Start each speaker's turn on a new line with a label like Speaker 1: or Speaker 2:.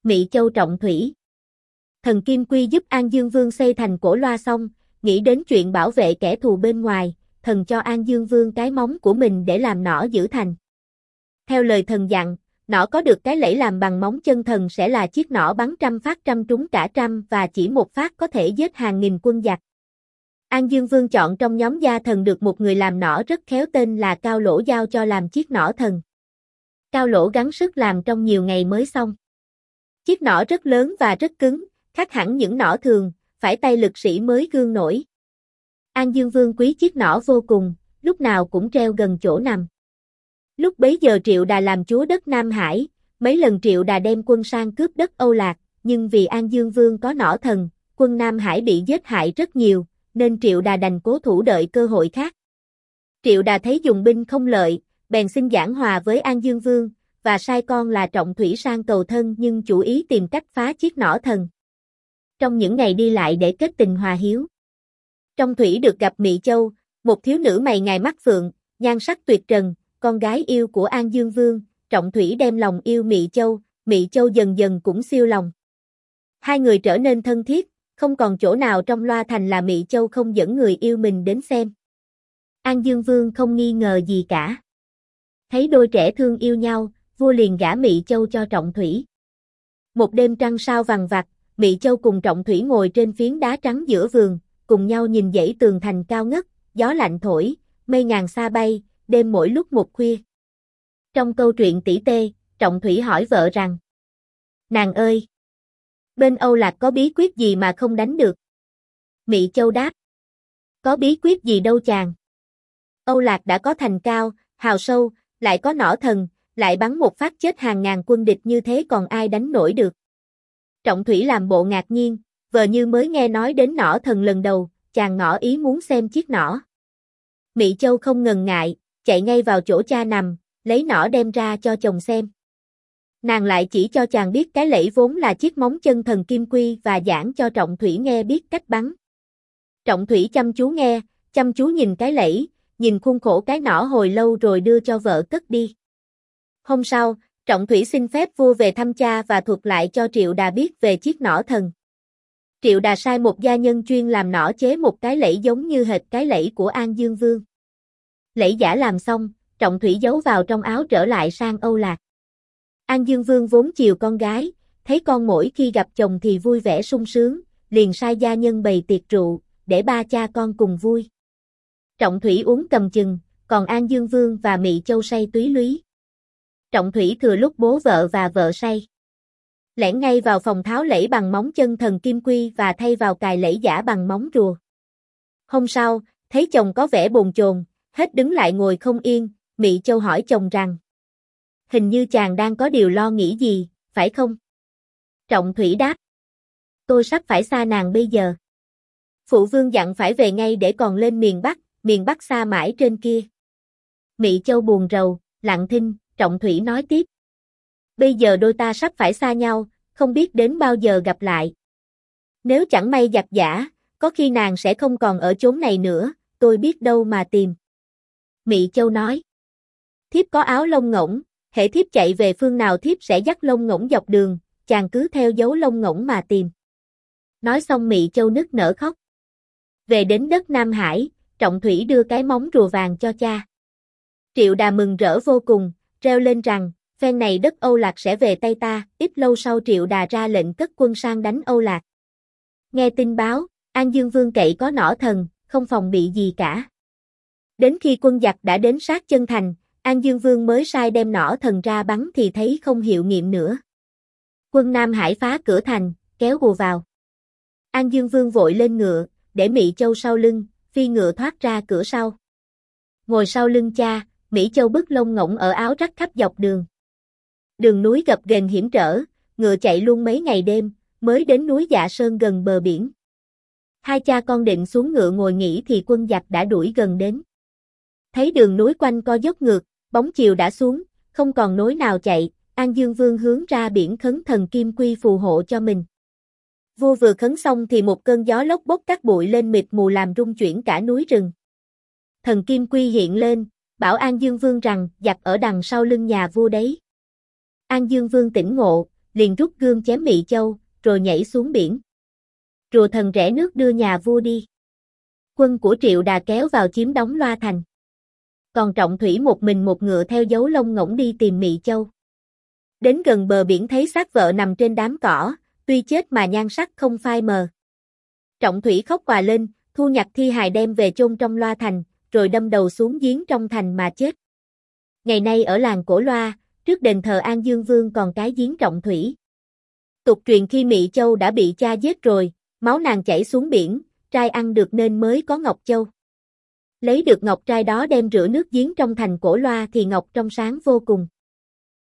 Speaker 1: Mị Châu trọng thủy. Thần Kim Quy giúp An Dương Vương xây thành cổ loa xong, nghĩ đến chuyện bảo vệ kẻ thù bên ngoài, thần cho An Dương Vương cái móng của mình để làm nỏ giữ thành. Theo lời thần dặn, nỏ có được cái lẫy làm bằng móng chân thần sẽ là chiếc nỏ bắn trăm phát trăm trúng cả trăm và chỉ một phát có thể giết hàng nghìn quân giặc. An Dương Vương chọn trong nhóm gia thần được một người làm nỏ rất khéo tên là Cao Lỗ giao cho làm chiếc nỏ thần. Cao Lỗ gắng sức làm trong nhiều ngày mới xong. Chiếc nỏ rất lớn và rất cứng, khác hẳn những nỏ thường, phải tay lực sĩ mới gương nổi. An Dương Vương quý chiếc nỏ vô cùng, lúc nào cũng treo gần chỗ nằm. Lúc bấy giờ Triệu Đà làm chúa đất Nam Hải, mấy lần Triệu Đà đem quân sang cướp đất Âu Lạc, nhưng vì An Dương Vương có nỏ thần, quân Nam Hải bị giết hại rất nhiều, nên Triệu Đà đành cố thủ đợi cơ hội khác. Triệu Đà thấy dùng binh không lợi, bèn xin giảng hòa với An Dương Vương, và sai con là Trọng Thủy sang cầu thân nhưng chủ ý tìm cách phá chiếc nỏ thần. Trong những ngày đi lại để kết tình hòa hiếu, Trọng Thủy được gặp Mị Châu, một thiếu nữ mày ngài mắt phượng, nhan sắc tuyệt trần, con gái yêu của An Dương Vương. Trọng Thủy đem lòng yêu Mị Châu dần dần cũng siêu lòng. Hai người trở nên thân thiết, không còn chỗ nào trong loa thành là Mị Châu không dẫn người yêu mình đến xem. An Dương Vương không nghi ngờ gì cả. Thấy đôi trẻ thương yêu nhau, vua liền gả Mị Châu cho Trọng Thủy. Một đêm trăng sao vằng vặc, Mị Châu cùng Trọng Thủy ngồi trên phiến đá trắng giữa vườn, cùng nhau nhìn dãy tường thành cao ngất, gió lạnh thổi, mây ngàn xa bay, đêm mỗi lúc một khuya. Trong câu chuyện tỉ tê, Trọng Thủy hỏi vợ rằng: "Nàng ơi, bên Âu Lạc có bí quyết gì mà không đánh được?" Mị Châu đáp: "Có bí quyết gì đâu chàng. Âu Lạc đã có thành cao, hào sâu, lại có nỏ thần, lại bắn một phát chết hàng ngàn quân địch như thế còn ai đánh nổi được." Trọng Thủy làm bộ ngạc nhiên, vờ như mới nghe nói đến nỏ thần lần đầu, chàng ngỏ ý muốn xem chiếc nỏ. Mị Châu không ngần ngại, chạy ngay vào chỗ cha nằm, lấy nỏ đem ra cho chồng xem. Nàng lại chỉ cho chàng biết cái lẫy vốn là chiếc móng chân thần Kim Quy và giảng cho Trọng Thủy nghe biết cách bắn. Trọng Thủy chăm chú nghe, chăm chú nhìn cái lẫy, nhìn khuôn khổ cái nỏ hồi lâu rồi đưa cho vợ cất đi. Hôm sau, Trọng Thủy xin phép vua về thăm cha và thuật lại cho Triệu Đà biết về chiếc nỏ thần. Triệu Đà sai một gia nhân chuyên làm nỏ chế một cái lẫy giống như hệt cái lẫy của An Dương Vương. Lẫy giả làm xong, Trọng Thủy giấu vào trong áo trở lại sang Âu Lạc. An Dương Vương vốn chiều con gái, thấy con mỗi khi gặp chồng thì vui vẻ sung sướng, liền sai gia nhân bày tiệc rượu, để ba cha con cùng vui. Trọng Thủy uống cầm chừng, còn An Dương Vương và Mị Châu say túy lúy. Trọng Thủy thừa lúc bố vợ và vợ say, lẻn ngay vào phòng tháo lẫy bằng móng chân thần Kim Quy và thay vào cài lẫy giả bằng móng rùa. Hôm sau, thấy chồng có vẻ bồn chồn, hết đứng lại ngồi không yên, Mị Châu hỏi chồng rằng: "Hình như chàng đang có điều lo nghĩ gì, phải không?" Trọng Thủy đáp: "Tôi sắp phải xa nàng bây giờ. Phụ vương dặn phải về ngay để còn lên miền Bắc xa mãi trên kia." Mị Châu buồn rầu, lặng thinh. Trọng Thủy nói tiếp: "Bây giờ đôi ta sắp phải xa nhau, không biết đến bao giờ gặp lại. Nếu chẳng may giặc giã, có khi nàng sẽ không còn ở chốn này nữa, tôi biết đâu mà tìm." Mị Châu nói: "Thiếp có áo lông ngỗng, hễ thiếp chạy về phương nào thiếp sẽ dắt lông ngỗng dọc đường, chàng cứ theo dấu lông ngỗng mà tìm." Nói xong Mị Châu nức nở khóc. Về đến đất Nam Hải, Trọng Thủy đưa cái móng rùa vàng cho cha. Triệu Đà mừng rỡ vô cùng, reo lên rằng: "Phen này đất Âu Lạc sẽ về tay ta." Ít lâu sau Triệu Đà ra lệnh cất quân sang đánh Âu Lạc. Nghe tin báo, An Dương Vương cậy có nỏ thần, không phòng bị gì cả. Đến khi quân giặc đã đến sát chân thành, An Dương Vương mới sai đem nỏ thần ra bắn thì thấy không hiệu nghiệm nữa. Quân Nam Hải phá cửa thành, kéo gùa vào. An Dương Vương vội lên ngựa, để Mị Châu sau lưng, phi ngựa thoát ra cửa sau. Ngồi sau lưng cha, Mị Châu bứt lông ngỗng ở áo rắc khắp dọc đường. Đường núi gập ghềnh hiểm trở, ngựa chạy luôn mấy ngày đêm, mới đến núi Dạ Sơn gần bờ biển. Hai cha con định xuống ngựa ngồi nghỉ thì quân giặc đã đuổi gần đến. Thấy đường núi quanh co dốc ngược, bóng chiều đã xuống, không còn nối nào chạy, An Dương Vương hướng ra biển khấn thần Kim Quy phù hộ cho mình. Vua vừa khấn xong thì một cơn gió lốc bốc các bụi lên mịt mù làm rung chuyển cả núi rừng. Thần Kim Quy hiện lên, bảo An Dương Vương rằng giặc ở đằng sau lưng nhà vua đấy. An Dương Vương tỉnh ngộ, liền rút gươm chém Mị Châu, rồi nhảy xuống biển. Rùa thần rẽ nước đưa nhà vua đi. Quân của Triệu Đà kéo vào chiếm đóng Loa Thành. Còn Trọng Thủy một mình một ngựa theo dấu lông ngỗng đi tìm Mị Châu. Đến gần bờ biển thấy xác vợ nằm trên đám cỏ, tuy chết mà nhan sắc không phai mờ. Trọng Thủy khóc òa lên, thu nhặt thi hài đem về chôn trong Loa Thành, rồi đâm đầu xuống giếng trong thành mà chết. Ngày nay ở làng Cổ Loa, trước đền thờ An Dương Vương còn cái giếng Trọng Thủy. Tục truyền khi Mị Châu đã bị cha giết rồi, máu nàng chảy xuống biển, trai ăn được nên mới có ngọc châu. Lấy được ngọc trai đó đem rửa nước giếng trong thành Cổ Loa thì ngọc trong sáng vô cùng.